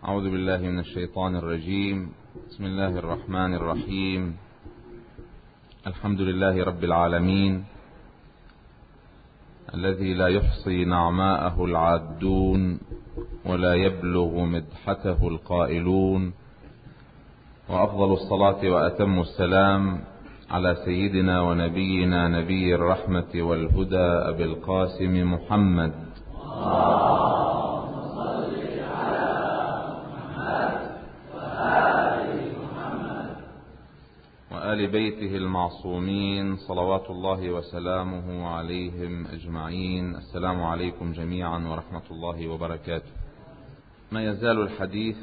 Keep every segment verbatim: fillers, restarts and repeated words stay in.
أعوذ بالله من الشيطان الرجيم. بسم الله الرحمن الرحيم. الحمد لله رب العالمين الذي لا يحصي نعماءه العادون ولا يبلغ مدحته القائلون، وأفضل الصلاة وأتم السلام على سيدنا ونبينا نبي الرحمة والهدى أبي القاسم محمد وآل بيته المعصومين صلوات الله وسلامه عليهم أجمعين. السلام عليكم جميعا ورحمة الله وبركاته. ما يزال الحديث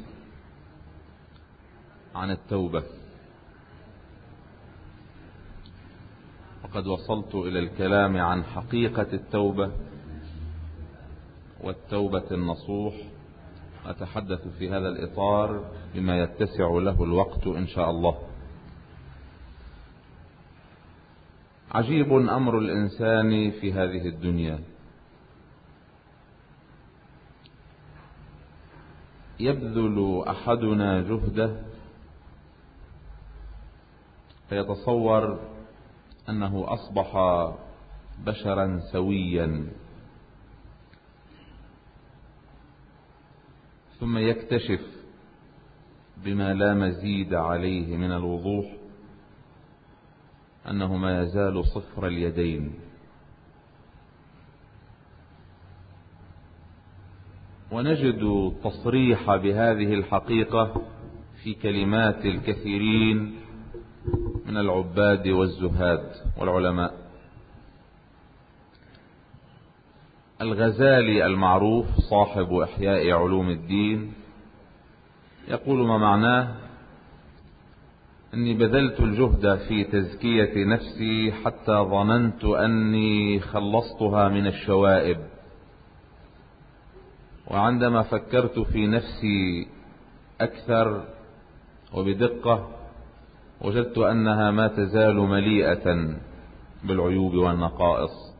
عن التوبة، وقد وصلت إلى الكلام عن حقيقة التوبة والتوبة النصوح. أتحدث في هذا الإطار بما يتسع له الوقت إن شاء الله. عجيب أمر الإنسان في هذه الدنيا، يبذل أحدنا جهده فيتصور أنه أصبح بشرا سويا، ثم يكتشف بما لا مزيد عليه من الوضوح أنه ما يزال صفر اليدين. ونجد تصريح بهذه الحقيقة في كلمات الكثيرين من العباد والزهاد والعلماء. الغزالي المعروف صاحب إحياء علوم الدين يقول ما معناه: أني بذلت الجهد في تزكية نفسي حتى ظننت أني خلصتها من الشوائب، وعندما فكرت في نفسي أكثر وبدقة وجدت أنها ما تزال مليئة بالعيوب والنقائص،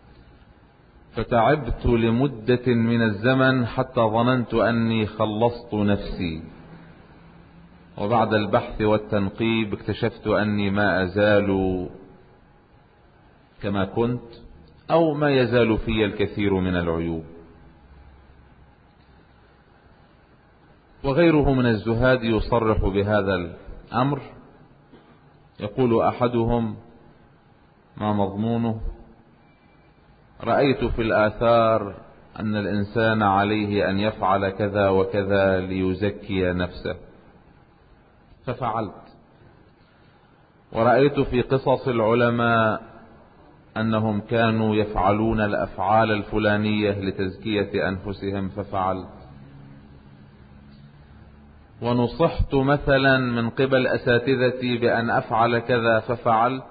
فتعبت لمدة من الزمن حتى ظننت أني خلصت نفسي، وبعد البحث والتنقيب اكتشفت أني ما أزال كما كنت أو ما يزال في الكثير من العيوب. وغيره من الزهاد يصرح بهذا الأمر، يقول أحدهم ما مضمونه: رأيت في الآثار أن الإنسان عليه أن يفعل كذا وكذا ليزكي نفسه ففعلت، ورأيت في قصص العلماء أنهم كانوا يفعلون الأفعال الفلانية لتزكية أنفسهم ففعلت، ونصحت مثلا من قبل أساتذتي بأن أفعل كذا ففعلت،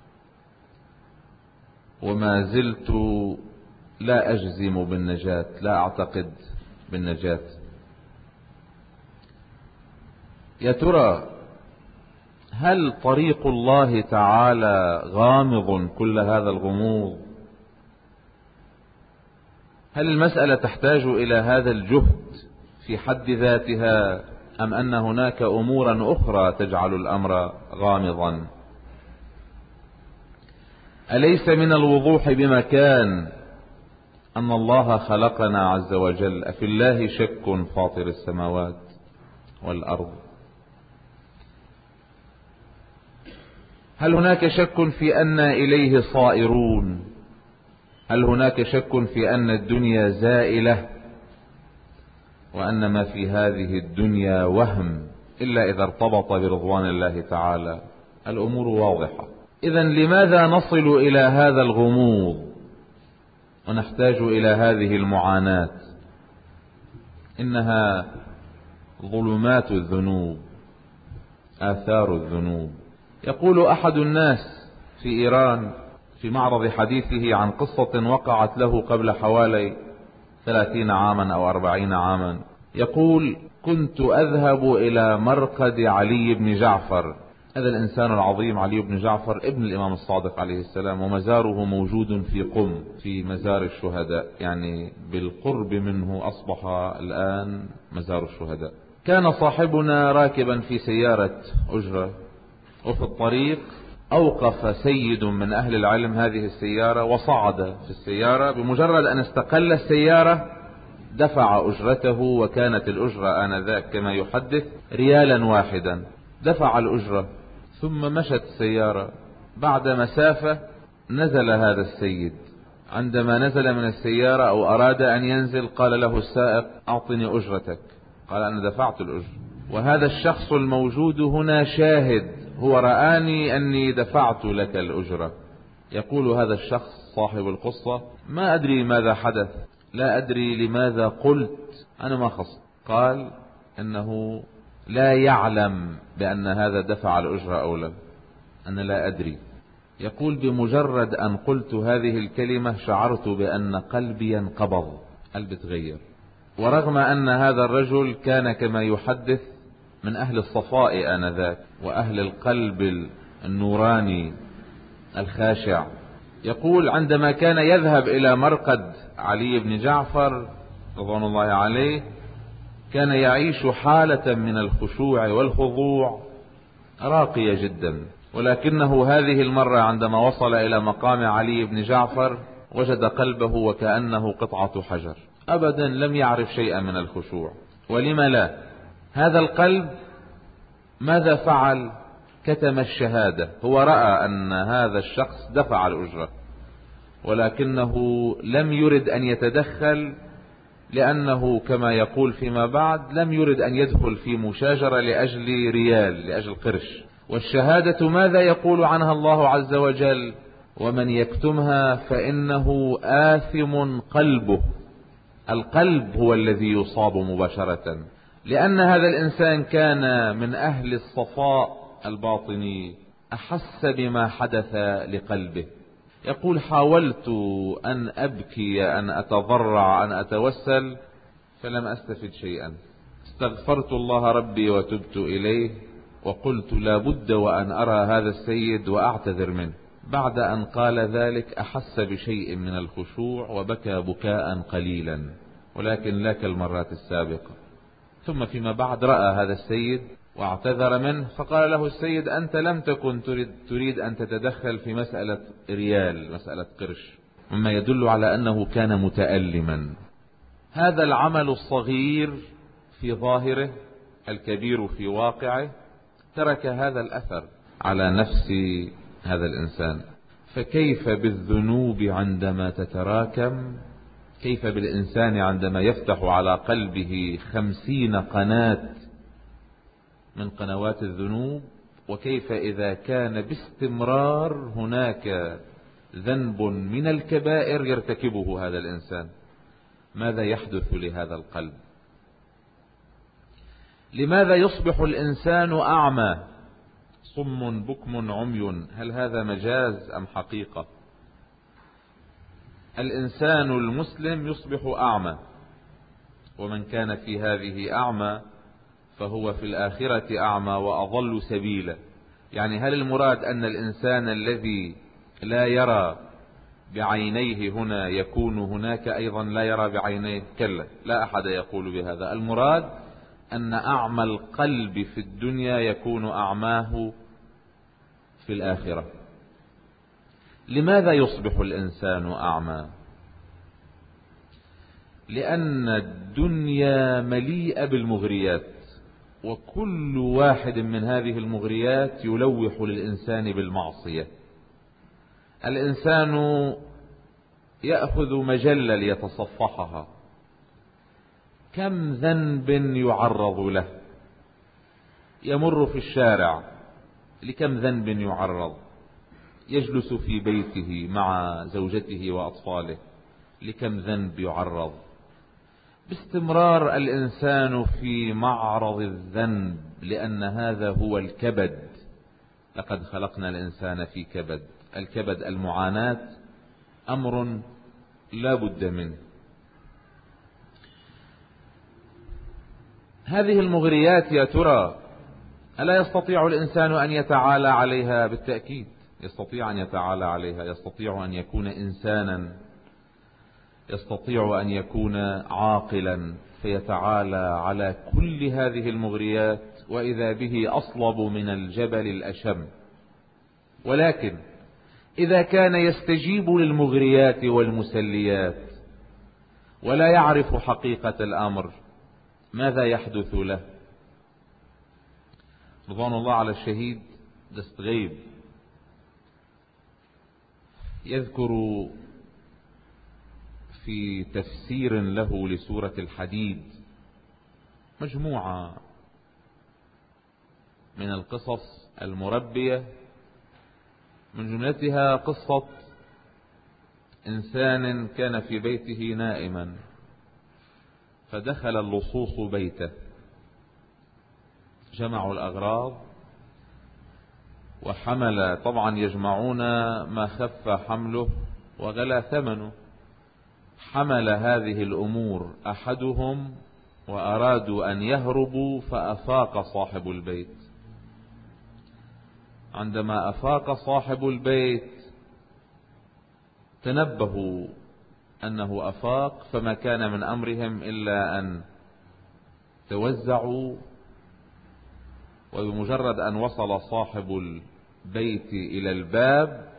وما زلت لا أجزم بالنجاة، لا أعتقد بالنجاة. يا ترى هل طريق الله تعالى غامض كل هذا الغموض؟ هل المسألة تحتاج إلى هذا الجهد في حد ذاتها، أم أن هناك أمورا أخرى تجعل الأمر غامضا؟ أليس من الوضوح بمكان أن الله خلقنا عز وجل؟ أفي الله شك فاطر السماوات والأرض؟ هل هناك شك في أن إليه صائرون؟ هل هناك شك في أن الدنيا زائلة وأن ما في هذه الدنيا وهم إلا إذا ارتبط برضوان الله تعالى؟ الأمور واضحة. إذن لماذا نصل إلى هذا الغموض ونحتاج إلى هذه المعاناة؟ إنها ظلمات الذنوب، آثار الذنوب. يقول أحد الناس في إيران في معرض حديثه عن قصة وقعت له قبل حوالي ثلاثين عاما أو أربعين عاما، يقول: كنت أذهب إلى مرقد علي بن جعفر هذا الإنسان العظيم علي بن جعفر ابن الإمام الصادق عليه السلام، ومزاره موجود في قم في مزار الشهداء، يعني بالقرب منه أصبح الآن مزار الشهداء. كان صاحبنا راكبا في سيارة أجرة، وفي الطريق أوقف سيد من أهل العلم هذه السيارة وصعد في السيارة. بمجرد أن استقل السيارة دفع أجرته، وكانت الأجرة آنذاك كما يحدث ريالا واحدا. دفع الأجرة ثم مشت السيارة. بعد مسافة نزل هذا السيد. عندما نزل من السيارة أو أراد أن ينزل قال له السائق أعطني أجرتك. قال أنا دفعت الأجرة. وهذا الشخص الموجود هنا شاهد، هو رآني أني دفعت لك الأجرة. يقول هذا الشخص صاحب القصة ما أدري ماذا حدث، لا أدري لماذا قلت أنا ما خصت. قال إنه لا يعلم بأن هذا دفع الأجرة أو لا، أنا لا أدري. يقول بمجرد أن قلت هذه الكلمة شعرت بأن قلبي انقبض، قلبي تغير. ورغم أن هذا الرجل كان كما يحدث من أهل الصفاء آنذاك وأهل القلب النوراني الخاشع. يقول عندما كان يذهب إلى مرقد علي بن جعفر رضوان الله عليه كان يعيش حالة من الخشوع والخضوع راقية جدا، ولكنه هذه المرة عندما وصل إلى مقام علي بن جعفر وجد قلبه وكأنه قطعة حجر، أبدا لم يعرف شيئا من الخشوع. ولم لا؟ هذا القلب ماذا فعل؟ كتم الشهادة. هو رأى أن هذا الشخص دفع الأجرة، ولكنه لم يرد أن يتدخل، لأنه كما يقول فيما بعد لم يرد أن يدخل في مشاجرة لأجل ريال، لأجل قرش. والشهادة ماذا يقول عنها الله عز وجل؟ ومن يكتمها فإنه آثم قلبه. القلب هو الذي يصاب مباشرة، لأن هذا الإنسان كان من أهل الصفاء الباطني، أحس بما حدث لقلبه. يقول حاولت أن أبكي، أن أتضرع، أن أتوسل، فلم أستفد شيئا. استغفرت الله ربي وتبت إليه، وقلت لا بد وأن أرى هذا السيد وأعتذر منه. بعد أن قال ذلك أحس بشيء من الخشوع وبكى بكاء قليلا، ولكن لا كالمرات السابقة. ثم فيما بعد رأى هذا السيد واعتذر منه، فقال له السيد أنت لم تكن تريد, تريد أن تتدخل في مسألة ريال، مسألة قرش، مما يدل على أنه كان متألما. هذا العمل الصغير في ظاهره، الكبير في واقعه، ترك هذا الأثر على نفس هذا الإنسان. فكيف بالذنوب عندما تتراكم؟ كيف بالإنسان عندما يفتح على قلبه خمسين قناة من قنوات الذنوب؟ وكيف إذا كان باستمرار هناك ذنب من الكبائر يرتكبه هذا الإنسان؟ ماذا يحدث لهذا القلب؟ لماذا يصبح الإنسان أعمى؟ صم بكم عمي، هل هذا مجاز أم حقيقة؟ الإنسان المسلم يصبح أعمى، ومن كان في هذه أعمى فهو في الآخرة أعمى وأضل سبيلا. يعني هل المراد أن الإنسان الذي لا يرى بعينيه هنا يكون هناك أيضا لا يرى بعينيه؟ كلا، لا أحد يقول بهذا. المراد أن أعمى القلب في الدنيا يكون أعماه في الآخرة. لماذا يصبح الإنسان أعمى؟ لأن الدنيا مليئة بالمغريات، وكل واحد من هذه المغريات يلوح للإنسان بالمعصية. الإنسان يأخذ مجلة ليتصفحها، كم ذنب يعرض له. يمر في الشارع، لكم ذنب يعرض. يجلس في بيته مع زوجته وأطفاله، لكم ذنب يعرض. باستمرار الإنسان في معرض الذنب، لأن هذا هو الكبد. لقد خلقنا الإنسان في كبد. الكبد المعاناة أمر لا بد منه. هذه المغريات يا ترى ألا يستطيع الإنسان أن يتعالى عليها؟ بالتأكيد يستطيع أن يتعالى عليها، يستطيع أن يكون إنسانا، يستطيع أن يكون عاقلا فيتعالى على كل هذه المغريات، وإذا به أصلب من الجبل الأشم. ولكن إذا كان يستجيب للمغريات والمسليات ولا يعرف حقيقة الأمر، ماذا يحدث له؟ رضوان الله على الشهيد دستغيب يذكر في تفسير له لسورة الحديد مجموعة من القصص المربية، من جملتها قصة إنسان كان في بيته نائما فدخل اللصوص بيته، جمعوا الأغراض وحمل، طبعا يجمعون ما خف حمله وغلا ثمنه، حمل هذه الأمور أحدهم وأرادوا أن يهربوا، فأفاق صاحب البيت. عندما أفاق صاحب البيت تنبهوا أنه أفاق، فما كان من أمرهم إلا أن توزعوا، وبمجرد أن وصل صاحب البيت إلى الباب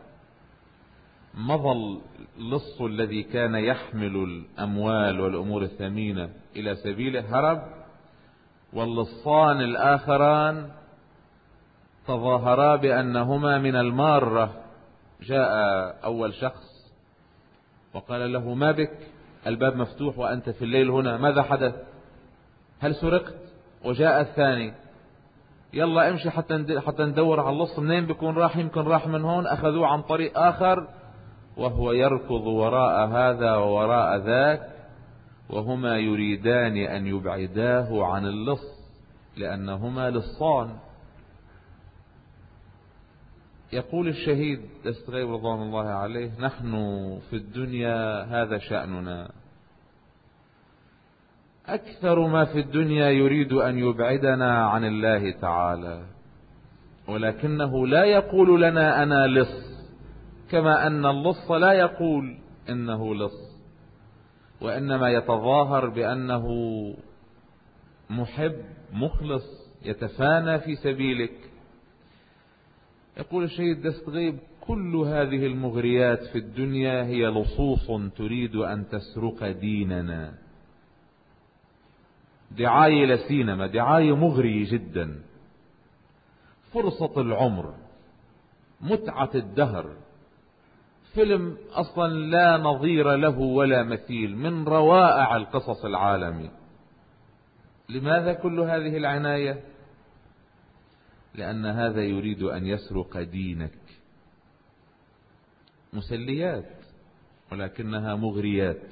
مضى اللص الذي كان يحمل الأموال والأمور الثمينة إلى سبيله، هرب، واللصان الآخران تظاهرا بأنهما من المارة. جاء أول شخص وقال له: ما بك؟ الباب مفتوح وأنت في الليل هنا، ماذا حدث؟ هل سرقت؟ وجاء الثاني: يلا امشي حتى حتى ندور على اللص، منين بيكون راح؟ يمكن راح من هون. أخذوه عن طريق آخر وهو يركض وراء هذا ووراء ذاك، وهما يريدان أن يبعداه عن اللص لأنهما لصان. يقول الشهيد دستغيب رضوان الله عليه: نحن في الدنيا هذا شأننا، أكثر ما في الدنيا يريد أن يبعدنا عن الله تعالى، ولكنه لا يقول لنا أنا لص، كما أن اللص لا يقول إنه لص، وإنما يتظاهر بأنه محب مخلص يتفانى في سبيلك. يقول الشهيد دستغيب: كل هذه المغريات في الدنيا هي لصوص تريد أن تسرق ديننا. دعاية لسينما، دعاية مغرية جدا، فرصة العمر، متعة الدهر، فيلم أصلا لا نظير له ولا مثيل من روائع القصص العالمي. لماذا كل هذه العناية؟ لأن هذا يريد أن يسرق دينك. مسليات ولكنها مغريات.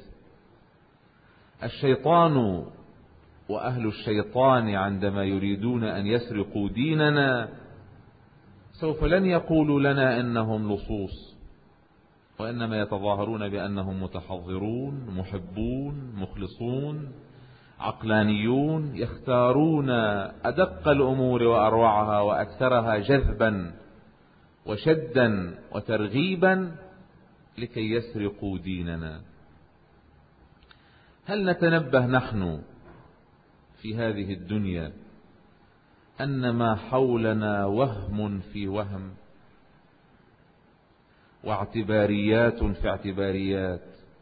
الشيطان وأهل الشيطان عندما يريدون أن يسرقوا ديننا سوف لن يقولوا لنا إنهم لصوص، وإنما يتظاهرون بأنهم متحضرون، محبون، مخلصون، عقلانيون، يختارون أدق الأمور وأروعها وأكثرها جذبا وشدا وترغيبا لكي يسرقوا ديننا. هل نتنبه نحن في هذه الدنيا أن ما حولنا وهم في وهم، واعتباريات في اعتباريات؟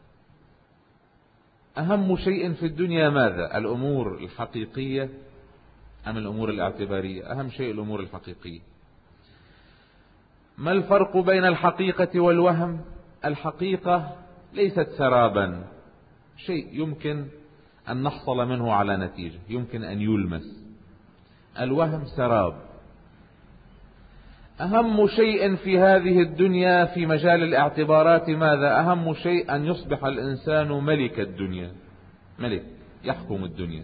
أهم شيء في الدنيا ماذا؟ الأمور الحقيقية أم الأمور الاعتبارية؟ أهم شيء الأمور الحقيقية. ما الفرق بين الحقيقة والوهم؟ الحقيقة ليست سرابا، شيء يمكن أن نحصل منه على نتيجة، يمكن أن يلمس. الوهم سراب. أهم شيء في هذه الدنيا في مجال الاعتبارات ماذا؟ أهم شيء أن يصبح الإنسان ملك الدنيا، ملك يحكم الدنيا.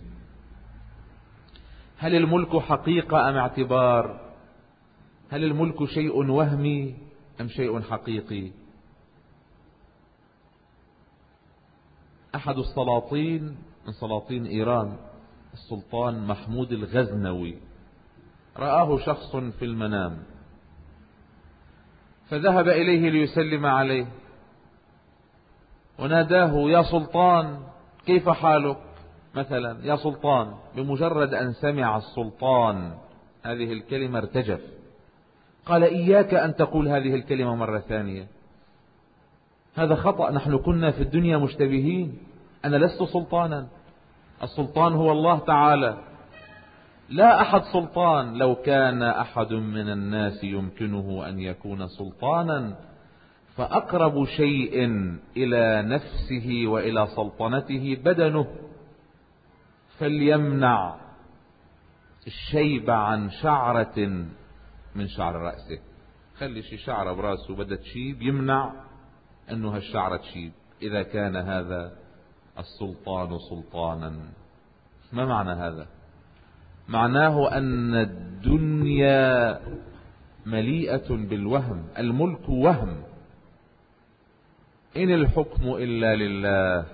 هل الملك حقيقة أم اعتبار؟ هل الملك شيء وهمي أم شيء حقيقي؟ أحد السلاطين من سلاطين إيران، السلطان محمود الغزنوي، رآه شخص في المنام فذهب إليه ليسلم عليه وناداه: يا سلطان، كيف حالك؟ مثلا يا سلطان. بمجرد أن سمع السلطان هذه الكلمة ارتجف، قال: إياك أن تقول هذه الكلمة مرة ثانية، هذا خطأ، نحن كنا في الدنيا مشتبهين، أنا لست سلطانا، السلطان هو الله تعالى، لا أحد سلطان. لو كان أحد من الناس يمكنه أن يكون سلطانا فأقرب شيء إلى نفسه وإلى سلطنته بدنه، فليمنع الشيب عن شعرة من شعر رأسه. خلي شي شعرة برأسه بدها تشيب، يمنع أنه هالشعرة تشيب إذا كان هذا السلطان سلطانا. ما معنى هذا؟ معناه أن الدنيا مليئة بالوهم، الملك وهم، إن الحكم إلا لله.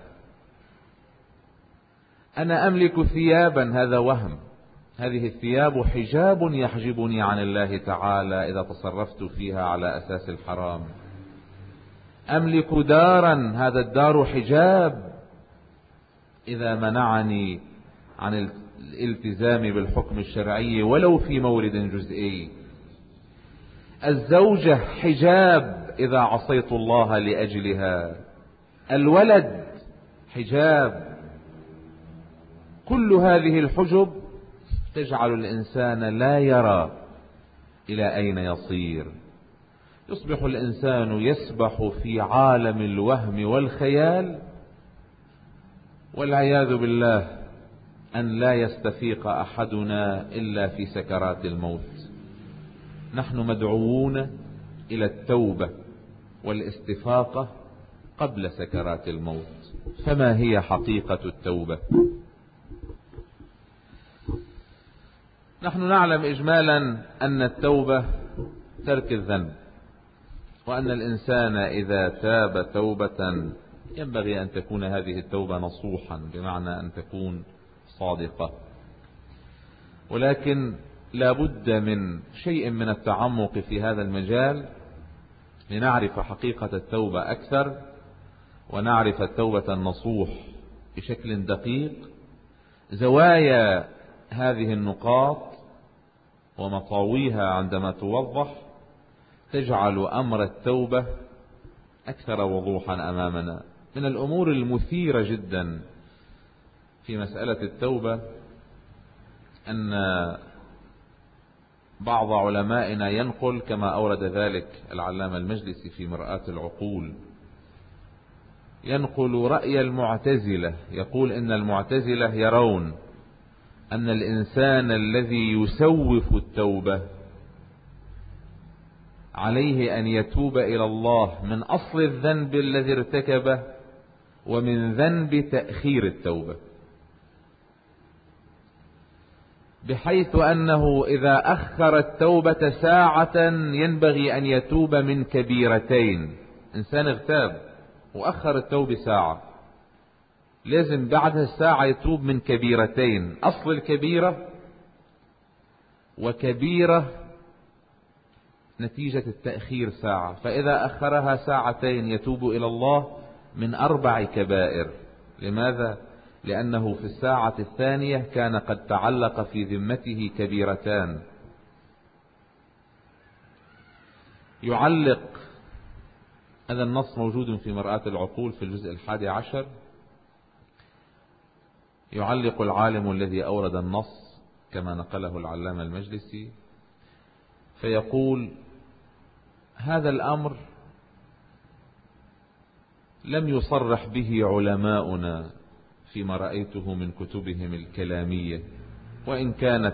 أنا أملك ثيابا، هذا وهم، هذه الثياب حجاب يحجبني عن الله تعالى إذا تصرفت فيها على أساس الحرام. أملك دارا، هذا الدار حجاب إذا منعني عن الالتزام بالحكم الشرعي ولو في مورد جزئي. الزوجة حجاب إذا عصيت الله لأجلها. الولد حجاب. كل هذه الحجب تجعل الإنسان لا يرى إلى أين يصير. يصبح الإنسان يسبح في عالم الوهم والخيال، والعياذ بالله أن لا يستفيق أحدنا إلا في سكرات الموت. نحن مدعوون إلى التوبة والاستفاقة قبل سكرات الموت. فما هي حقيقة التوبة؟ نحن نعلم إجمالا أن التوبة ترك الذنب، وأن الإنسان إذا تاب توبة ينبغي أن تكون هذه التوبة نصوحا، بمعنى أن تكون صادقة. ولكن لا بد من شيء من التعمق في هذا المجال لنعرف حقيقة التوبة أكثر، ونعرف التوبة النصوح بشكل دقيق. زوايا هذه النقاط ومطاويها عندما توضح تجعل أمر التوبة أكثر وضوحا أمامنا. من الأمور المثيرة جدا في مسألة التوبة أن بعض علمائنا ينقل، كما أورد ذلك العلامة المجلسي في مرآة العقول، ينقل رأي المعتزلة، يقول إن المعتزلة يرون أن الإنسان الذي يسوف التوبة عليه أن يتوب إلى الله من أصل الذنب الذي ارتكبه ومن ذنب تأخير التوبة، بحيث أنه إذا أخر التوبة ساعة ينبغي أن يتوب من كبيرتين. إنسان اغتاب وأخر التوبة ساعة، لازم بعد الساعة يتوب من كبيرتين: أصل الكبيرة وكبيرة نتيجة التأخير ساعة. فإذا أخرها ساعتين يتوب إلى الله من أربع كبائر. لماذا؟ لأنه في الساعة الثانية كان قد تعلق في ذمته كبيرتان. يعلق هذا النص موجود في مرآة العقول في الجزء الحادي عشر. يعلق العالم الذي أورد النص كما نقله العلامة المجلسي فيقول: هذا الأمر لم يصرح به علماؤنا فيما رأيته من كتبهم الكلامية، وإن كانت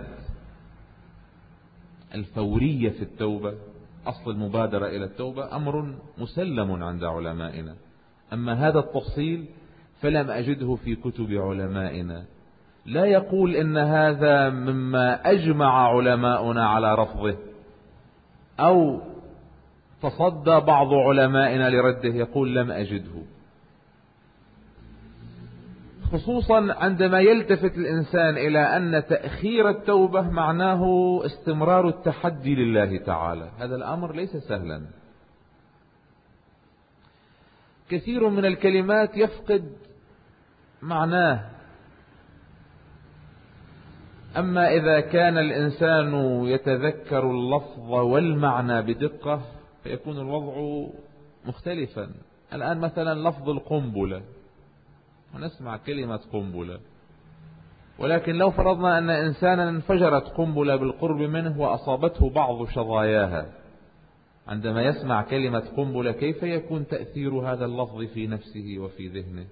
الفورية في التوبة، أصل المبادرة إلى التوبة، أمر مسلم عند علمائنا، أما هذا التفصيل فلم أجده في كتب علمائنا. لا يقول إن هذا مما أجمع علماؤنا على رفضه أو تصدى بعض علمائنا لرده، يقول لم أجده. خصوصا عندما يلتفت الإنسان إلى أن تأخير التوبة معناه استمرار التحدي لله تعالى. هذا الأمر ليس سهلا. كثير من الكلمات يفقد معناه، أما إذا كان الإنسان يتذكر اللفظ والمعنى بدقة فيكون الوضع مختلفا. الآن مثلا لفظ القنبلة، ونسمع كلمة قنبلة، ولكن لو فرضنا أن إنسانا انفجرت قنبلة بالقرب منه وأصابته بعض شظاياها، عندما يسمع كلمة قنبلة كيف يكون تأثير هذا اللفظ في نفسه وفي ذهنه؟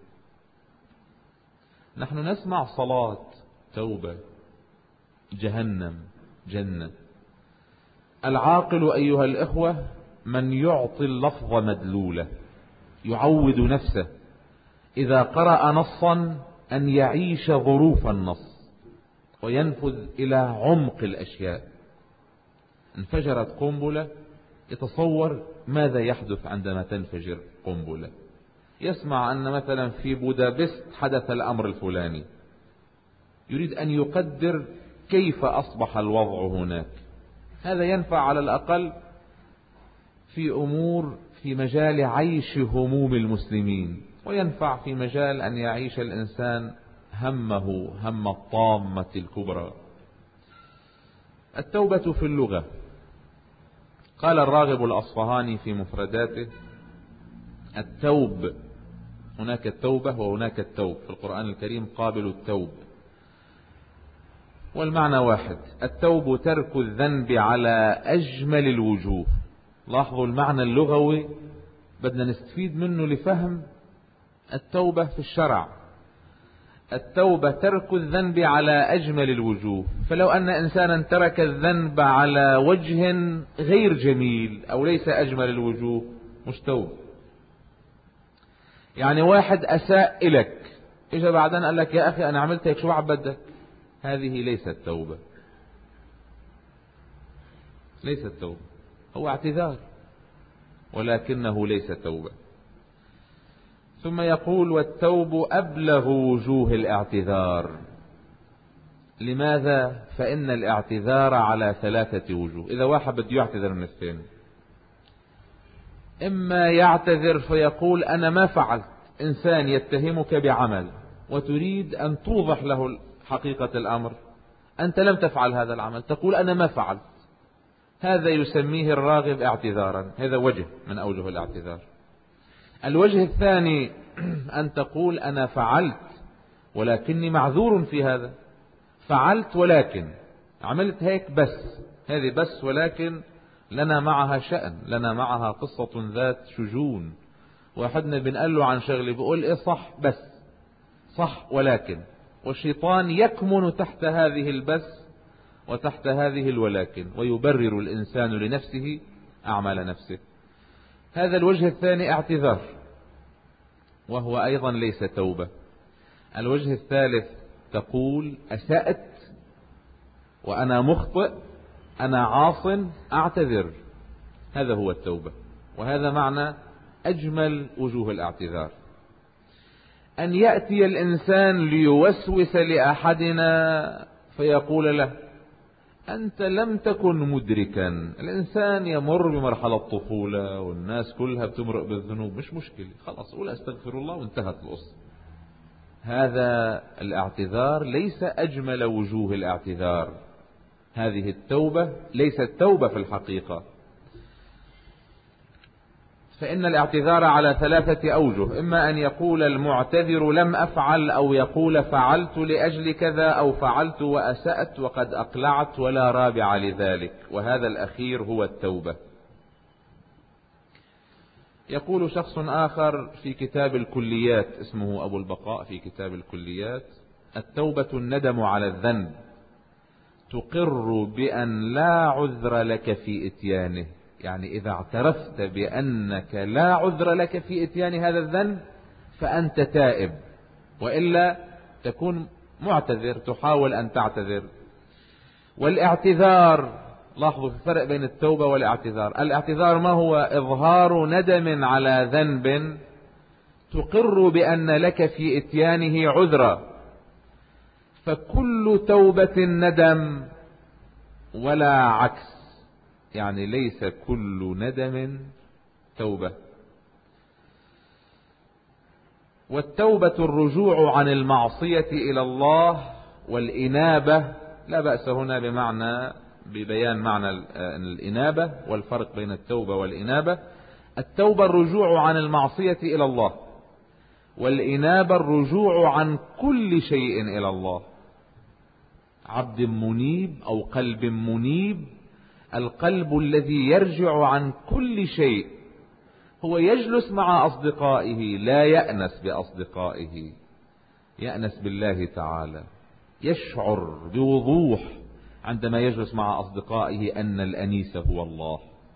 نحن نسمع صلاة، توبة، جهنم، جنة. العاقل أيها الإخوة من يعطي اللفظ مدلولة، يعود نفسه إذا قرأ نصا أن يعيش ظروف النص وينفذ إلى عمق الأشياء. انفجرت قنبلة، يتصور ماذا يحدث عندما تنفجر قنبلة. يسمع أن مثلا في بودابست حدث الأمر الفلاني، يريد أن يقدر كيف أصبح الوضع هناك. هذا ينفع على الأقل في أمور في مجال عيش هموم المسلمين، وينفع في مجال أن يعيش الإنسان همه هم الطامة الكبرى. التوبة في اللغة، قال الراغب الأصفهاني في مفرداته: التوب، هناك التوبة وهناك التوب، في القرآن الكريم قابل التوب، والمعنى واحد. التوب ترك الذنب على أجمل الوجوه. لاحظوا المعنى اللغوي، بدنا نستفيد منه لفهم التوبة في الشرع. التوبة ترك الذنب على أجمل الوجوه، فلو أن إنسانا ترك الذنب على وجه غير جميل أو ليس أجمل الوجوه مش توب. يعني واحد أساء إلك، إجا بعدين قال لك يا أخي أنا عملت هيك، شو بعد بدك؟ هذه ليست توبة، ليست توبة، هو اعتذار ولكنه ليس توبة. ثم يقول: والتوب أبلغ وجوه الاعتذار. لماذا؟ فإن الاعتذار على ثلاثة وجوه. إذا واحد بده يعتذر من الثاني، إما يعتذر فيقول أنا ما فعلت. إنسان يتهمك بعمل وتريد أن توضح له حقيقة الأمر، أنت لم تفعل هذا العمل، تقول أنا ما فعلت. هذا يسميه الراغب اعتذارا، هذا وجه من أوجه الاعتذار. الوجه الثاني أن تقول أنا فعلت ولكني معذور في هذا، فعلت ولكن عملت هيك بس، هذه بس، ولكن لنا معها شأن، لنا معها قصة ذات شجون. واحدنا بنقال له عن شغله بيقول إيه صح بس، صح ولكن، والشيطان يكمن تحت هذه البس وتحت هذه الولكن، ويبرر الإنسان لنفسه أعمال نفسه. هذا الوجه الثاني اعتذار، وهو أيضا ليس توبة. الوجه الثالث تقول أسأت وأنا مخطئ، أنا عاص، أعتذر. هذا هو التوبة، وهذا معنى أجمل وجوه الاعتذار. أن يأتي الإنسان ليوسوس لأحدنا فيقول له أنت لم تكن مدركا. الإنسان يمر بمرحلة طفولة والناس كلها بتمرق بالذنوب، مش مشكلة، خلاص قول أستغفر الله وانتهت القصة. هذا الاعتذار ليس أجمل وجوه الاعتذار. هذه التوبة ليست توبة في الحقيقة. فإن الاعتذار على ثلاثة أوجه: إما أن يقول المعتذر لم أفعل، أو يقول فعلت لأجل كذا، أو فعلت وأسأت وقد أقلعت ولا رابع لذلك، وهذا الأخير هو التوبة. يقول شخص آخر في كتاب الكليات، اسمه أبو البقاء، في كتاب الكليات: التوبة الندم على الذنب، تقر بأن لا عذر لك في إتيانه. يعني إذا اعترفت بأنك لا عذر لك في إتيان هذا الذنب فأنت تائب، وإلا تكون معتذر، تحاول أن تعتذر. والاعتذار، لاحظوا في الفرق بين التوبة والاعتذار. الاعتذار ما هو؟ إظهار ندم على ذنب تقر بأن لك في إتيانه عذرا. فكل توبة ندم ولا عكس، يعني ليس كل ندم توبة. والتوبة الرجوع عن المعصية إلى الله، والإنابة لا بأس هنا بمعنى ببيان معنى الإنابة والفرق بين التوبة والإنابة. التوبة الرجوع عن المعصية إلى الله، والإنابة الرجوع عن كل شيء إلى الله. عبد منيب أو قلب منيب، القلب الذي يرجع عن كل شيء. هو يجلس مع أصدقائه لا يأنس بأصدقائه، يأنس بالله تعالى. يشعر بوضوح عندما يجلس مع أصدقائه أن الأنيس هو الله.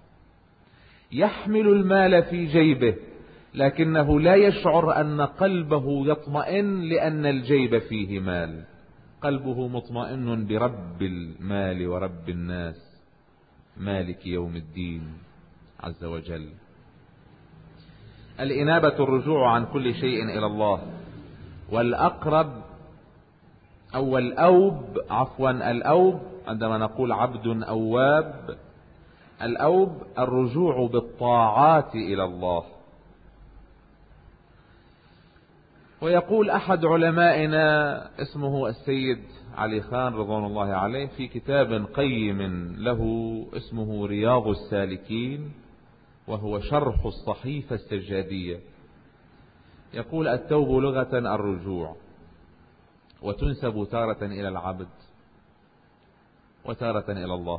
يحمل المال في جيبه لكنه لا يشعر أن قلبه يطمئن لأن الجيب فيه مال. قلبه مطمئن برب المال ورب الناس، مالك يوم الدين عز وجل. الإنابة الرجوع عن كل شيء إلى الله. والأقرب أو الأوب عفوا الأوب عندما نقول عبد أواب، الأوب الرجوع بالطاعات إلى الله. ويقول أحد علمائنا اسمه السيد علي خان رضوان الله عليه في كتاب قيم له اسمه رياض السالكين، وهو شرح الصحيفة السجادية، يقول: التوب لغة الرجوع، وتنسب تارة إلى العبد وتارة إلى الله.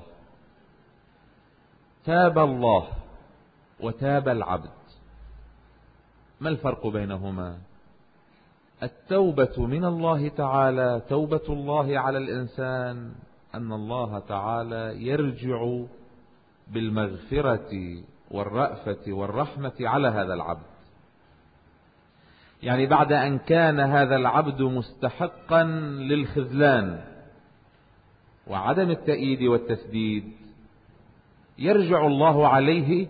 تاب الله وتاب العبد، ما الفرق بينهما؟ التوبة من الله تعالى، توبة الله على الإنسان أن الله تعالى يرجع بالمغفرة والرأفة والرحمة على هذا العبد. يعني بعد أن كان هذا العبد مستحقا للخذلان وعدم التأييد والتسديد، يرجع الله عليه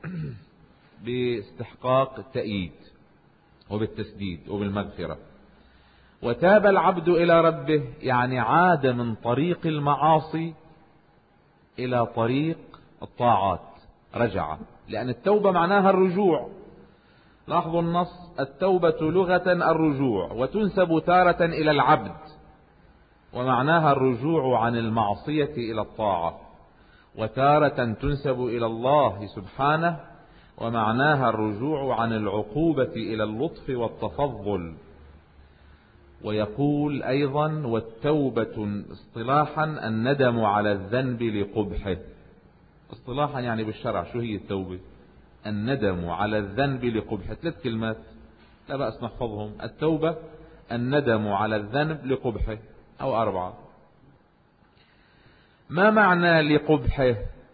باستحقاق التأييد وبالتسديد وبالمغفرة. وتاب العبد إلى ربه، يعني عاد من طريق المعاصي إلى طريق الطاعات، رجع، لأن التوبة معناها الرجوع. لاحظوا النص: التوبة لغة الرجوع، وتنسب تارة إلى العبد، ومعناها الرجوع عن المعصية إلى الطاعة، وتارة تنسب إلى الله سبحانه، ومعناها الرجوع عن العقوبة إلى اللطف والتفضل. ويقول أيضا: والتوبة اصطلاحا الندم على الذنب لقبحه. اصطلاحا يعني بالشرع، شو هي التوبة؟ الندم على الذنب لقبحه. ثلاث كلمات لا بأس نحفظهم: التوبة، الندم على الذنب لقبحه، أو أربعة. ما معنى لقبحه؟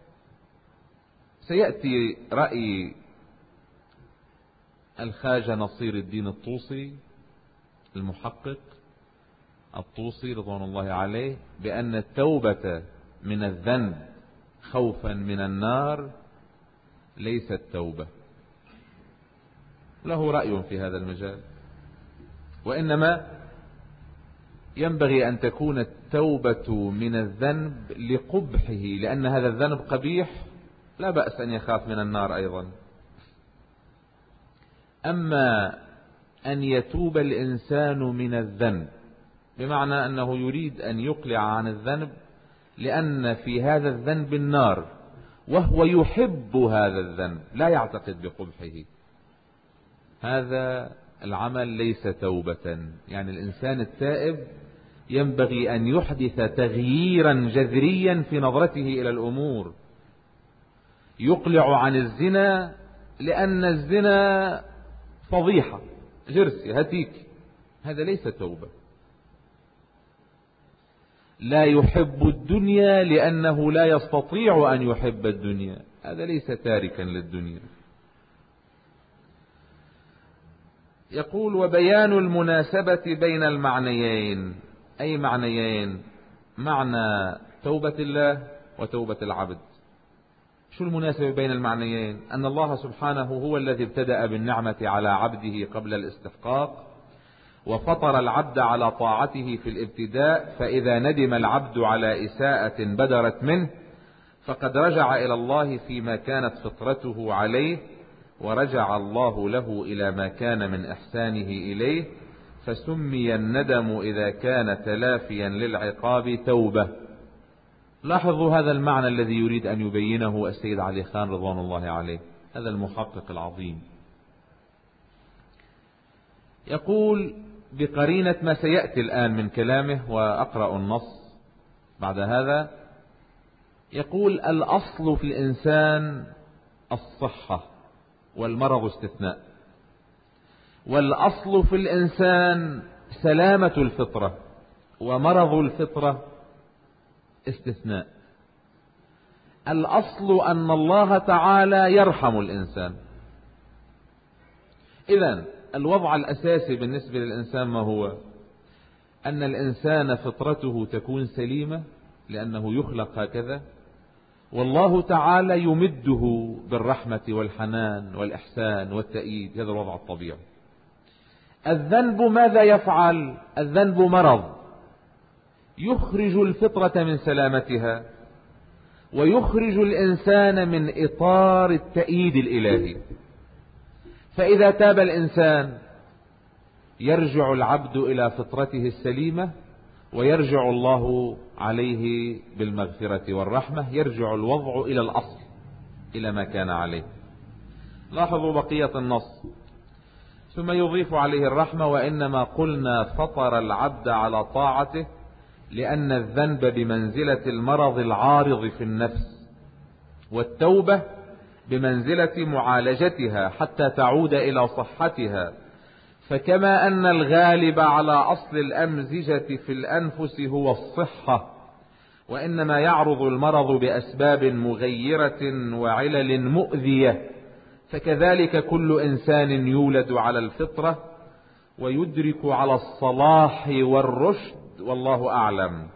سيأتي رأي الخواجة نصير الدين الطوسي المحقق الطوسي رضوان الله عليه بأن التوبة من الذنب خوفا من النار ليست توبة. له رأي في هذا المجال، وإنما ينبغي أن تكون التوبة من الذنب لقبحه، لأن هذا الذنب قبيح، لا بأس أن يخاف من النار أيضا. أما أن يتوب الإنسان من الذنب بمعنى أنه يريد أن يقلع عن الذنب لأن في هذا الذنب النار، وهو يحب هذا الذنب، لا يعتقد بقبحه، هذا العمل ليس توبة. يعني الإنسان التائب ينبغي أن يحدث تغييرا جذريا في نظرته إلى الأمور. يقلع عن الزنا لأن الزنا فضيحة، جرسي هتيك، هذا ليس توبة. لا يحب الدنيا لأنه لا يستطيع أن يحب الدنيا، هذا ليس تاركا للدنيا. يقول: وبيان المناسبة بين المعنيين. أي معنيين؟ معنى توبة الله وتوبة العبد. شو المناسبة بين المعنيين؟ أن الله سبحانه هو الذي ابتدأ بالنعمة على عبده قبل الاستحقاق، وفطر العبد على طاعته في الابتداء، فإذا ندم العبد على إساءة بدرت منه فقد رجع إلى الله فيما كانت فطرته عليه، ورجع الله له إلى ما كان من إحسانه إليه، فسمي الندم إذا كان تلافيا للعقاب توبة. لاحظوا هذا المعنى الذي يريد أن يبينه السيد علي خان رضوان الله عليه، هذا المحقق العظيم. يقول بقرينة ما سيأتي الآن من كلامه، وأقرأ النص بعد هذا. يقول الأصل في الإنسان الصحة، والمرض استثناء، والأصل في الإنسان سلامة الفطرة، ومرض الفطرة استثناء. الأصل أن الله تعالى يرحم الإنسان. إذن الوضع الأساسي بالنسبة للإنسان ما هو؟ أن الإنسان فطرته تكون سليمة لأنه يخلق هكذا، والله تعالى يمده بالرحمة والحنان والإحسان والتأييد. هذا الوضع الطبيعي. الذنب ماذا يفعل؟ الذنب مرض يخرج الفطرة من سلامتها، ويخرج الإنسان من إطار التأييد الإلهي. فإذا تاب الإنسان يرجع العبد إلى فطرته السليمة، ويرجع الله عليه بالمغفرة والرحمة، يرجع الوضع إلى الأصل، إلى ما كان عليه. لاحظوا بقية النص. ثم يضيف عليه الرحمة: وإنما قلنا فطر العبد على طاعته لأن الذنب بمنزلة المرض العارض في النفس، والتوبة بمنزلة معالجتها حتى تعود إلى صحتها. فكما أن الغالب على أصل الأمزجة في الأنفس هو الصحة، وإنما يعرض المرض بأسباب مغيرة وعلل مؤذية، فكذلك كل إنسان يولد على الفطرة ويدرك على الصلاح والرشد، والله أعلم.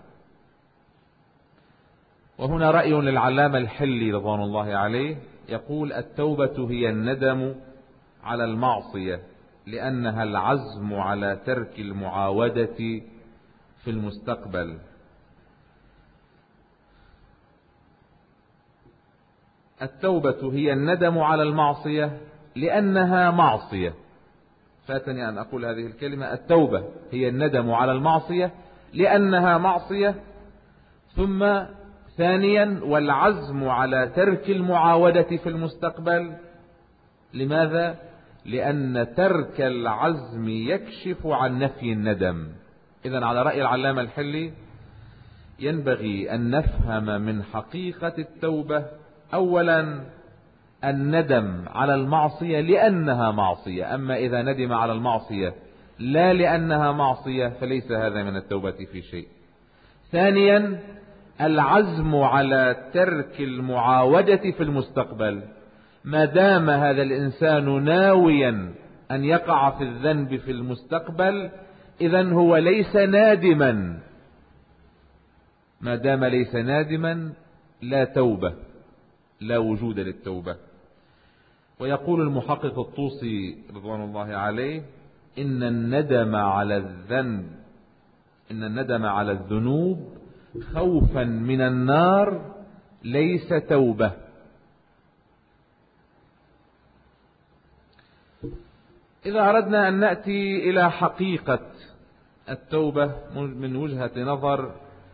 وهنا رأي للعلامة الحلي رضوان الله عليه، يقول التوبة هي الندم على المعصية لأنها العزم على ترك المعاودة في المستقبل. التوبة هي الندم على المعصية لأنها معصية. فاتني أن أقول هذه الكلمة. التوبة هي الندم على المعصية لأنها معصية. ثم ثانيا والعزم على ترك المعاودة في المستقبل. لماذا؟ لأن ترك العزم يكشف عن نفي الندم. إذن على رأي العلامة الحلي ينبغي أن نفهم من حقيقة التوبة أولا الندم على المعصية لأنها معصية، أما إذا ندم على المعصية لا لأنها معصية فليس هذا من التوبة في شيء. ثانيا العزم على ترك المعاودة في المستقبل. ما دام هذا الإنسان ناويا أن يقع في الذنب في المستقبل إذن هو ليس نادما. ما دام ليس نادما لا توبة، لا وجود للتوبة. ويقول المحقق الطوسي رضوان الله عليه إن الندم على الذنب إن الندم على الذنوب خوفا من النار ليس توبة. إذا أردنا أن نأتي إلى حقيقة التوبة من وجهة نظر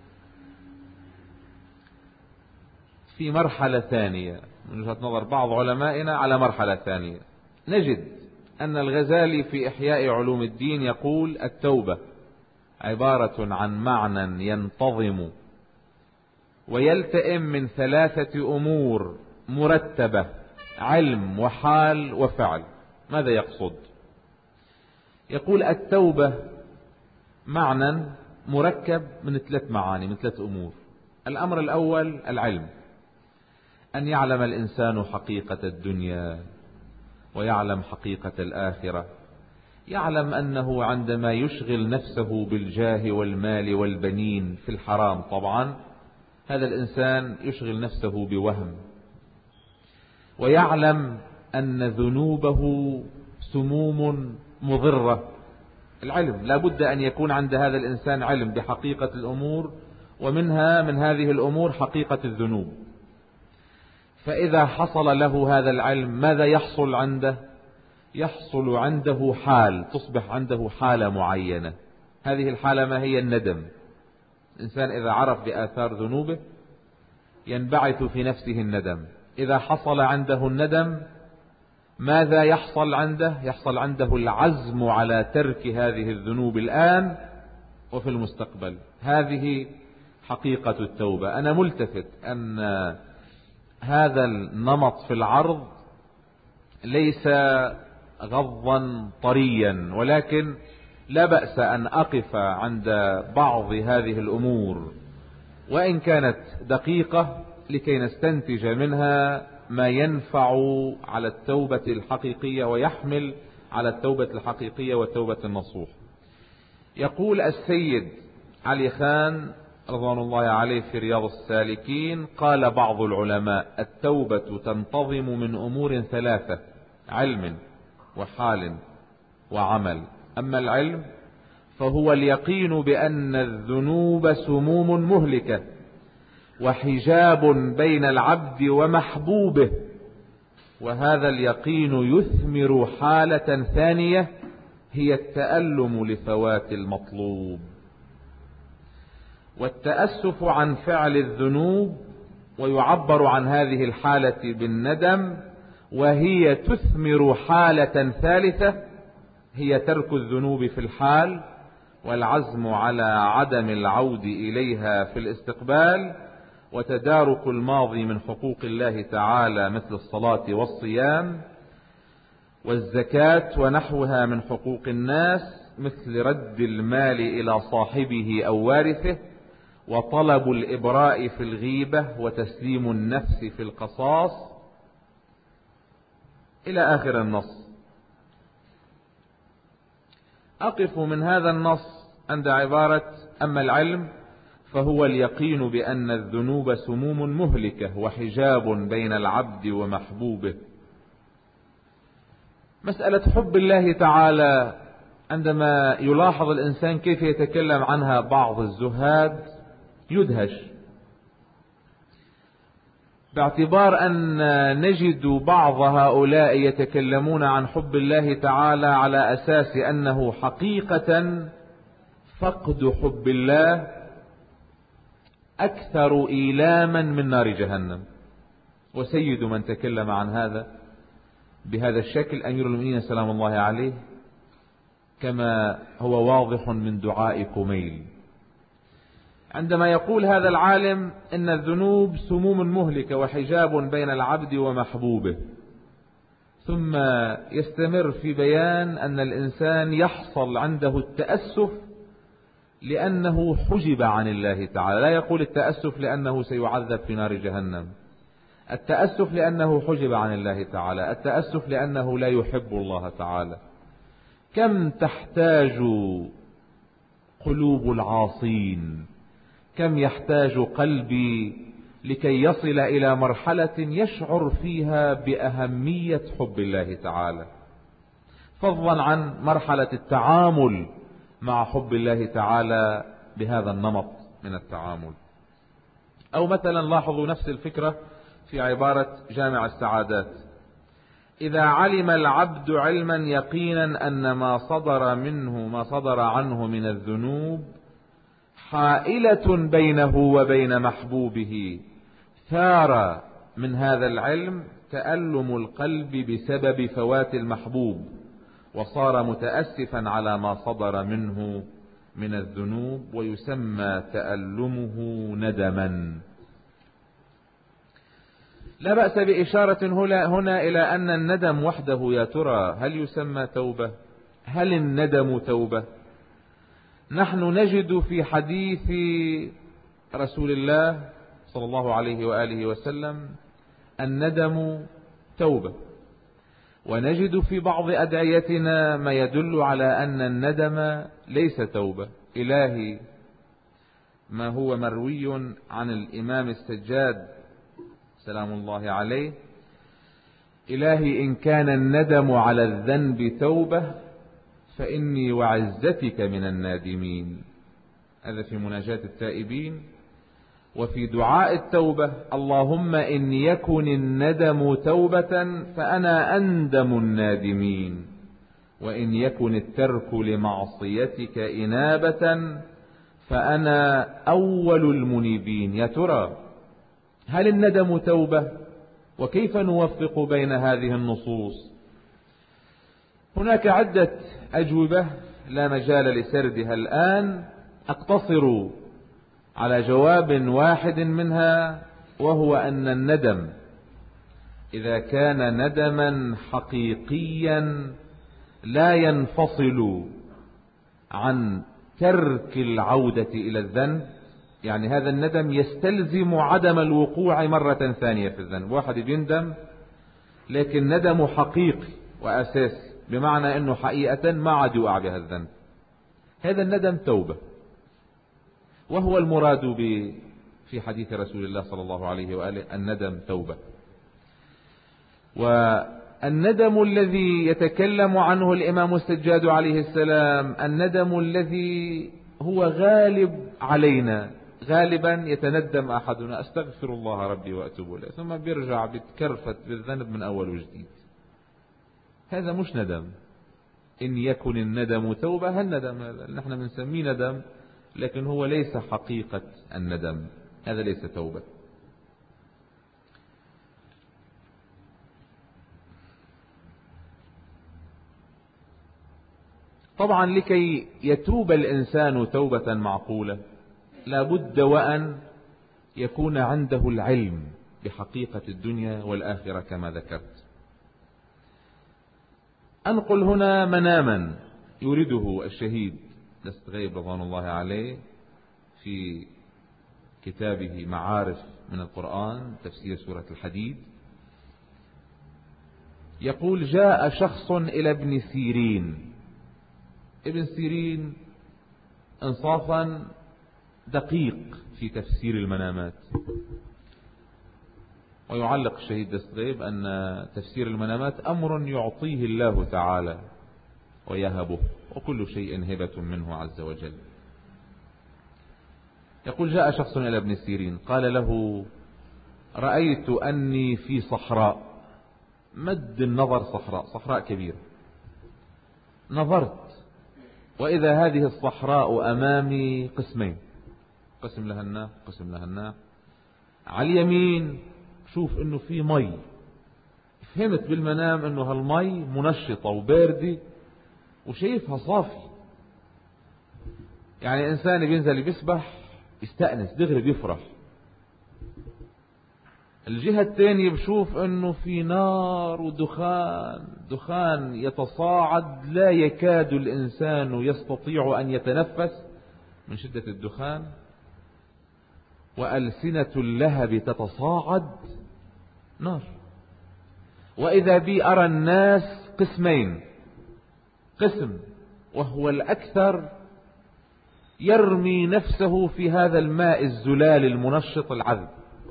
في مرحلة ثانية، من وجهة نظر بعض علمائنا على مرحلة ثانية، نجد أن الغزالي في إحياء علوم الدين يقول التوبة عبارة عن معنى ينتظم ويلتئم من ثلاثة أمور مرتبة: علم وحال وفعل. ماذا يقصد؟ يقول التوبة معنى مركب من ثلاث معاني، من ثلاث أمور. الأمر الأول العلم، أن يعلم الإنسان حقيقة الدنيا ويعلم حقيقة الآخرة، يعلم أنه عندما يشغل نفسه بالجاه والمال والبنين في الحرام طبعا، هذا الإنسان يشغل نفسه بوهم، ويعلم أن ذنوبه سموم مضرة. العلم لا بد أن يكون عند هذا الإنسان علم بحقيقة الأمور، ومنها من هذه الأمور حقيقة الذنوب. فإذا حصل له هذا العلم ماذا يحصل عنده؟ يحصل عنده حال، تصبح عنده حالة معينة. هذه الحالة ما هي؟ الندم. الإنسان إذا عرف بآثار ذنوبه ينبعث في نفسه الندم. إذا حصل عنده الندم ماذا يحصل عنده؟ يحصل عنده العزم على ترك هذه الذنوب الآن وفي المستقبل. هذه حقيقة التوبة. أنا ملتفت أن هذا النمط في العرض ليس غضا طريا، ولكن لا بأس أن أقف عند بعض هذه الأمور وإن كانت دقيقة لكي نستنتج منها ما ينفع على التوبة الحقيقية ويحمل على التوبة الحقيقية والتوبة النصوح. يقول السيد علي خان رضوان الله عليه في رياض السالكين: قال بعض العلماء: التوبة تنتظم من أمور ثلاثة: علم وحال وعمل. أما العلم فهو اليقين بأن الذنوب سموم مهلكة وحجاب بين العبد ومحبوبه، وهذا اليقين يثمر حالة ثانية هي التألم لفوات المطلوب والتأسف عن فعل الذنوب، ويعبر عن هذه الحالة بالندم، وهي تثمر حالة ثالثة هي ترك الذنوب في الحال والعزم على عدم العود إليها في الاستقبال، وتدارك الماضي من حقوق الله تعالى مثل الصلاة والصيام والزكاة ونحوها من حقوق الناس مثل رد المال إلى صاحبه أو وارثه، وطلب الإبراء في الغيبة وتسليم النفس في القصاص إلى آخر النص. أقف من هذا النص عند عبارة: أما العلم فهو اليقين بأن الذنوب سموم مهلكة وحجاب بين العبد ومحبوبه. مسألة حب الله تعالى عندما يلاحظ الإنسان كيف يتكلم عنها بعض الزهاد يدهش، باعتبار أن نجد بعض هؤلاء يتكلمون عن حب الله تعالى على أساس أنه حقيقة فقد حب الله أكثر إيلاما من نار جهنم. وسيد من تكلم عن هذا بهذا الشكل أمير المؤمنين سلام الله عليه، كما هو واضح من دعاء كميل، عندما يقول هذا العالم إن الذنوب سموم مهلكة وحجاب بين العبد ومحبوبه، ثم يستمر في بيان أن الإنسان يحصل عنده التأسف لأنه حجب عن الله تعالى. لا يقول التأسف لأنه سيعذب في نار جهنم، التأسف لأنه حجب عن الله تعالى، التأسف لأنه لا يحب الله تعالى. كم تحتاج قلوب العاصين، كم يحتاج قلبي لكي يصل إلى مرحلة يشعر فيها بأهمية حب الله تعالى، فضلا عن مرحلة التعامل مع حب الله تعالى بهذا النمط من التعامل. أو مثلا لاحظوا نفس الفكرة في عبارة جامع السعادات: إذا علم العبد علما يقينا أن ما صدر منه ما صدر عنه من الذنوب حائلة بينه وبين محبوبه، ثار من هذا العلم تألم القلب بسبب فوات المحبوب، وصار متأسفا على ما صدر منه من الذنوب، ويسمى تألمه ندما. لا بأس بإشارة هنا إلى أن الندم وحده يا ترى هل يسمى توبة؟ هل الندم توبة؟ نحن نجد في حديث رسول الله صلى الله عليه وآله وسلم الندم توبة، ونجد في بعض أدعيتنا ما يدل على أن الندم ليس توبة. إلهي ما هو مروي عن الإمام السجاد سلام الله عليه إلهي إن كان الندم على الذنب توبة فإني وعزتك من النادمين. هذا في مناجاة التائبين. وفي دعاء التوبة: اللهم إن يكن الندم توبة فأنا أندم النادمين، وإن يكن الترك لمعصيتك إنابة فأنا أول المنيبين. يا ترى هل الندم توبة؟ وكيف نوفق بين هذه النصوص؟ هناك عدة أجوبة لا مجال لسردها الآن، أقتصر على جواب واحد منها، وهو أن الندم إذا كان ندما حقيقيا لا ينفصل عن ترك العودة إلى الذنب. يعني هذا الندم يستلزم عدم الوقوع مرة ثانية في الذنب. واحد بيندم لكن ندمه حقيقي وأساس، بمعنى أنه حقيقة ما عاد يقع بها الذنب، هذا الندم توبة، وهو المراد في حديث رسول الله صلى الله عليه وآله: الندم توبة. والندم الذي يتكلم عنه الإمام السجاد عليه السلام الندم الذي هو غالب علينا. غالبا يتندم أحدنا: أستغفر الله ربي وأتوب إليه، ثم بيرجع بيتكرفت بالذنب من أول وجديد. هذا مش ندم. إن يكن الندم توبة، هالندم نحن بنسميه ندم، لكن هو ليس حقيقة الندم، هذا ليس توبة. طبعا لكي يتوب الإنسان توبة معقولة لا بد وأن يكون عنده العلم بحقيقة الدنيا والآخرة كما ذكرت. أنقل هنا مناما يريده الشهيد دستغيب رضوان الله عليه في كتابه معارف من القرآن تفسير سورة الحديد. يقول: جاء شخص إلى ابن سيرين. ابن سيرين انصافا دقيق في تفسير المنامات. ويعلق الشهيد دستغيب أن تفسير المنامات أمر يعطيه الله تعالى ويهبه، وكل شيء هبة منه عز وجل. يقول: جاء شخص إلى ابن سيرين قال له: رأيت أني في صحراء. مد النظر صحراء، صحراء كبيرة. نظرت وإذا هذه الصحراء أمامي قسمين، قسم لها الناح قسم لها الناح. على اليمين شوف انه في مي، فهمت بالمنام انه هالمي منشطة وباردة وشايفها صافي. يعني انسان بينزل بيسبح يستأنس دغري بيفرح. الجهة الثانية بشوف انه في نار ودخان، دخان يتصاعد لا يكاد الانسان يستطيع ان يتنفس من شدة الدخان، وألسنة اللهب تتصاعد، نار. وإذا بي أرى الناس قسمين، قسم وهو الأكثر يرمي نفسه في هذا الماء الزلال المنشط العذب،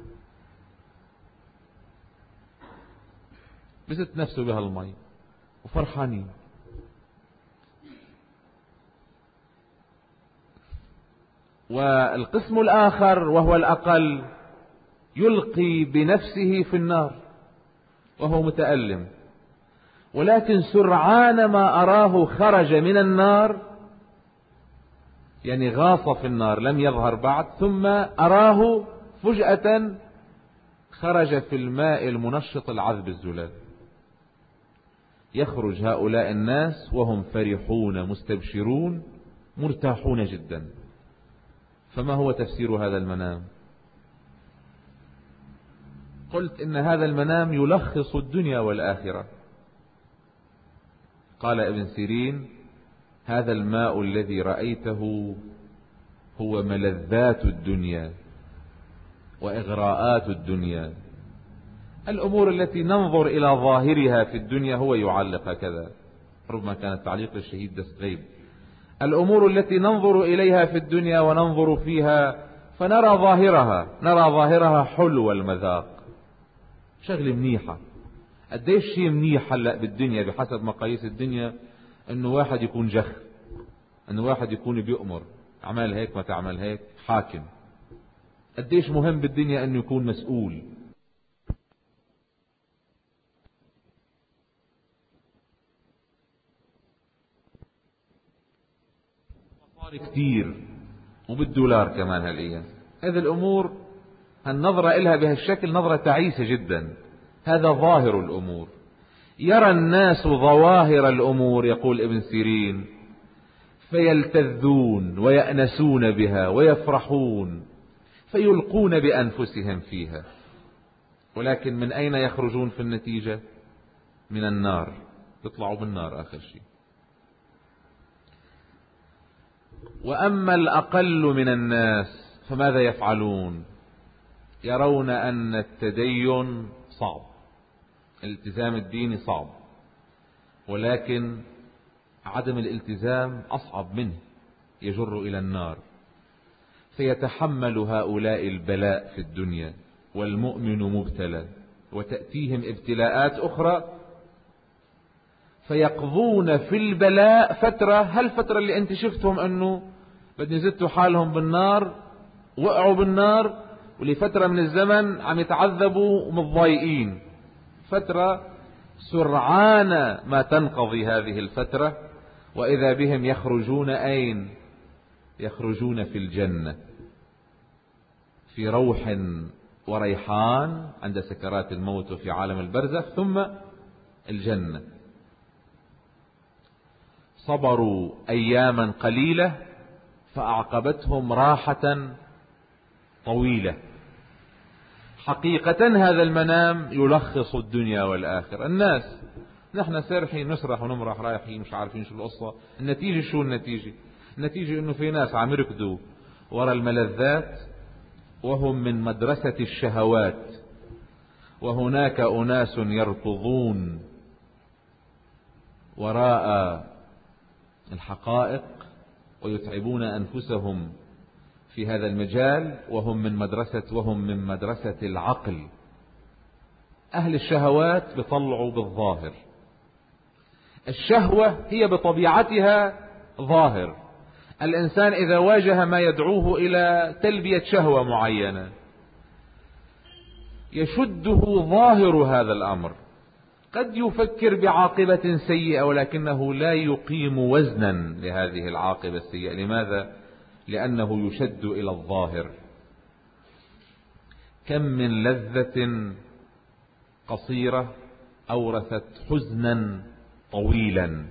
بست نفسه بهالمي وفرحانين. والقسم الآخر وهو الأقل يلقي بنفسه في النار وهو متألم، ولكن سرعان ما أراه خرج من النار، يعني غاص في النار لم يظهر بعد، ثم أراه فجأة خرج في الماء المنشط العذب الزلال. يخرج هؤلاء الناس وهم فرحون مستبشرون مرتاحون جدا. فما هو تفسير هذا المنام؟ قلت إن هذا المنام يلخص الدنيا والآخرة. قال ابن سيرين: هذا الماء الذي رأيته هو ملذات الدنيا وإغراءات الدنيا. الأمور التي ننظر إلى ظاهرها في الدنيا، هو يعلق هكذا، ربما كانت تعليق الشهيد دستغيب: الأمور التي ننظر إليها في الدنيا وننظر فيها فنرى ظاهرها، نرى ظاهرها حلو المذاق، شغل منيحة، قديش شيء منيح هلأ بالدنيا بحسب مقاييس الدنيا انه واحد يكون جخ، انه واحد يكون بيؤمر اعمل هيك ما تعمل هيك، حاكم. قديش مهم بالدنيا انه يكون مسؤول. مصاري كتير وبالدولار كمان هالايام. هذه الامور النظرة إلها بهالشكل نظرة تعيسة جدا. هذا ظاهر الأمور. يرى الناس ظواهر الأمور يقول ابن سيرين فيلتذون ويأنسون بها ويفرحون فيلقون بأنفسهم فيها، ولكن من أين يخرجون في النتيجة؟ من النار، يطلعوا بالنار آخر شيء. وأما الأقل من الناس فماذا يفعلون؟ يرون أن التدين صعب، الالتزام الديني صعب، ولكن عدم الالتزام أصعب منه، يجر إلى النار. فيتحمل هؤلاء البلاء في الدنيا والمؤمن مبتلى، وتأتيهم ابتلاءات أخرى فيقضون في البلاء فترة. هالفترة اللي انت شفتهم أنه بدنا يزتوا حالهم بالنار، وقعوا بالنار، ولفترة من الزمن عم يتعذبوا ومتضايقين، فترة سرعان ما تنقضي هذه الفترة، وإذا بهم يخرجون أين؟ يخرجون في الجنة، في روح وريحان عند سكرات الموت وفي عالم البرزخ، ثم الجنة. صبروا أياما قليلة فأعقبتهم راحة طويلة. حقيقة هذا المنام يلخص الدنيا والآخرة. الناس نحن سارحين نسرح ونمرح رايحين مش عارفين شو القصة. النتيجة شو النتيجة؟ النتيجة انه في ناس عم يركضوا وراء الملذات وهم من مدرسة الشهوات، وهناك أناس يركضون وراء الحقائق ويتعبون أنفسهم في هذا المجال، وهم من مدرسة وهم من مدرسة العقل. أهل الشهوات بيطلعوا بالظاهر. الشهوة هي بطبيعتها ظاهر. الإنسان إذا واجه ما يدعوه إلى تلبية شهوة معينة يشده ظاهر هذا الأمر. قد يفكر بعاقبة سيئة ولكنه لا يقيم وزنا لهذه العاقبة السيئة. لماذا؟ لأنه يشد إلى الظاهر. كم من لذة قصيرة أورثت حزنا طويلا.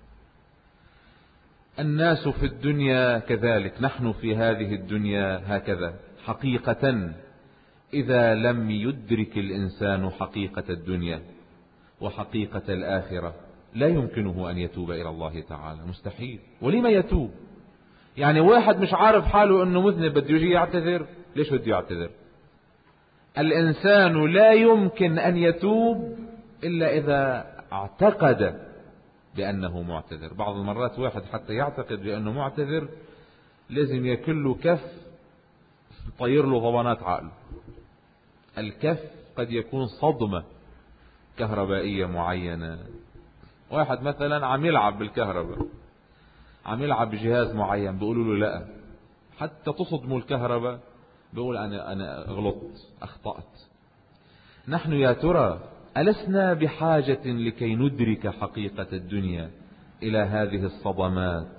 الناس في الدنيا كذلك، نحن في هذه الدنيا هكذا. حقيقة إذا لم يدرك الإنسان حقيقة الدنيا وحقيقة الآخرة لا يمكنه أن يتوب إلى الله تعالى، مستحيل. ولما يتوب؟ يعني واحد مش عارف حاله أنه مذنب بده يجي يعتذر، ليش بده يعتذر؟ الإنسان لا يمكن أن يتوب إلا إذا اعتقد بأنه معتذر. بعض المرات واحد حتى يعتقد بأنه معتذر لازم يكل له كف طير له ضبانات عقله. الكف قد يكون صدمة كهربائية معينة. واحد مثلا عم يلعب بالكهرباء، عم يلعب بجهاز معين، بيقولوا له لا، حتى تصدموا الكهرباء بيقول أنا أنا غلطت أخطأت. نحن يا ترى ألسنا بحاجة لكي ندرك حقيقة الدنيا إلى هذه الصدمات؟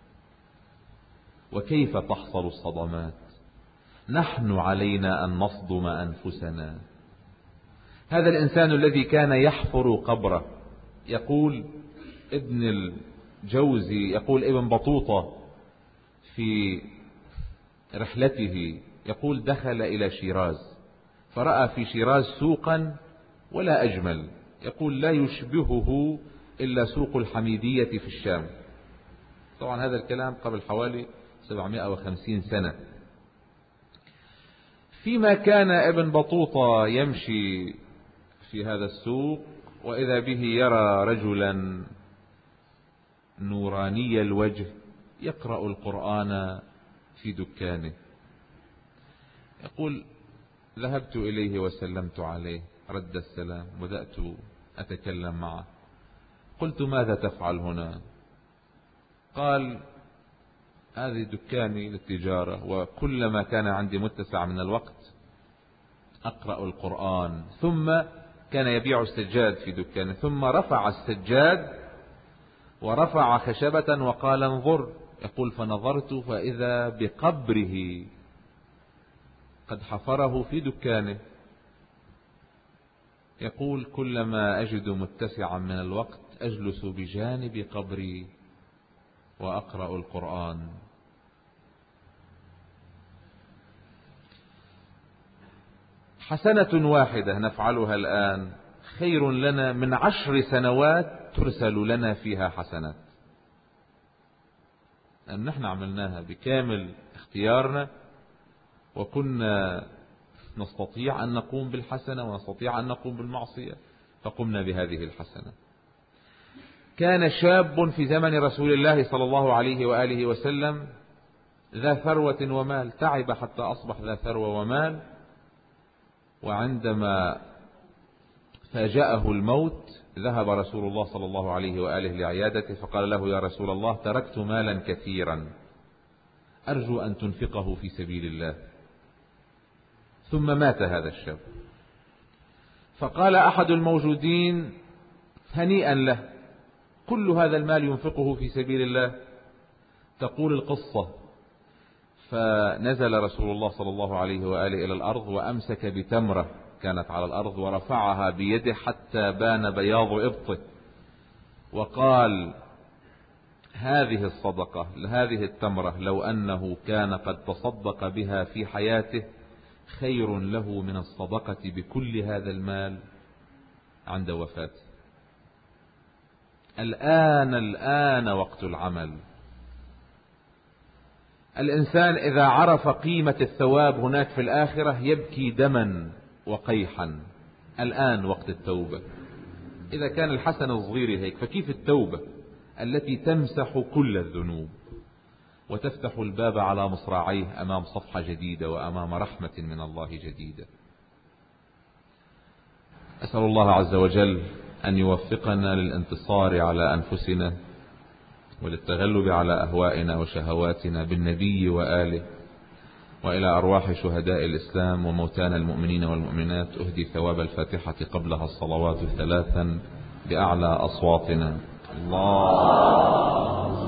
وكيف تحصل الصدمات؟ نحن علينا أن نصدم أنفسنا. هذا الإنسان الذي كان يحفر قبره، يقول ابن الجوزي، يقول ابن بطوطة في رحلته، يقول دخل إلى شيراز فرأى في شيراز سوقا ولا أجمل، يقول لا يشبهه إلا سوق الحميدية في الشام. طبعا هذا الكلام قبل حوالي سبعمائة وخمسين سنة. فيما كان ابن بطوطة يمشي في هذا السوق وإذا به يرى رجلا نوراني الوجه يقرأ القرآن في دكانه. يقول ذهبت إليه وسلمت عليه، رد السلام، بدأت أتكلم معه. قلت ماذا تفعل هنا؟ قال هذه دكاني للتجارة، وكلما كان عندي متسع من الوقت أقرأ القرآن. ثم كان يبيع السجاد في دكانه، ثم رفع السجاد ورفع خشبة وقال انظر. يقول فنظرت فإذا بقبره قد حفره في دكانه. يقول كلما أجد متسعا من الوقت أجلس بجانب قبري وأقرأ القرآن. حسنة واحدة نفعلها الآن خير لنا من عشر سنوات ترسل لنا فيها حسنات، لأن نحن عملناها بكامل اختيارنا، وكنا نستطيع أن نقوم بالحسنة ونستطيع أن نقوم بالمعصية، فقمنا بهذه الحسنة. كان شاب في زمن رسول الله صلى الله عليه وآله وسلم ذا ثروة ومال، تعب حتى أصبح ذا ثروة ومال، وعندما فاجأه الموت ذهب رسول الله صلى الله عليه وآله لعيادته، فقال له يا رسول الله تركت مالا كثيرا أرجو أن تنفقه في سبيل الله. ثم مات هذا الشاب. فقال أحد الموجودين هنيئا له، كل هذا المال ينفقه في سبيل الله. تقول القصة فنزل رسول الله صلى الله عليه وآله إلى الأرض وأمسك بتمرة كانت على الأرض ورفعها بيده حتى بان بياض إبطه، وقال هذه الصدقة هذه التمرة لو أنه كان قد تصدق بها في حياته خير له من الصدقة بكل هذا المال عند وفاته. الآن الآن وقت العمل. الإنسان إذا عرف قيمة الثواب هناك في الآخرة يبكي دما وقيحا. الآن وقت التوبة. إذا كان الحسن الصغير هيك، فكيف التوبة التي تمسح كل الذنوب وتفتح الباب على مصراعيه أمام صفحة جديدة وأمام رحمة من الله جديدة. أسأل الله عز وجل أن يوفقنا للانتصار على أنفسنا وللتغلب على أهوائنا وشهواتنا بالنبي وآله. وإلى أرواح شهداء الإسلام وموتانا المؤمنين والمؤمنات أهدي ثواب الفاتحة قبلها الصلوات ثلاثا بأعلى أصواتنا. الله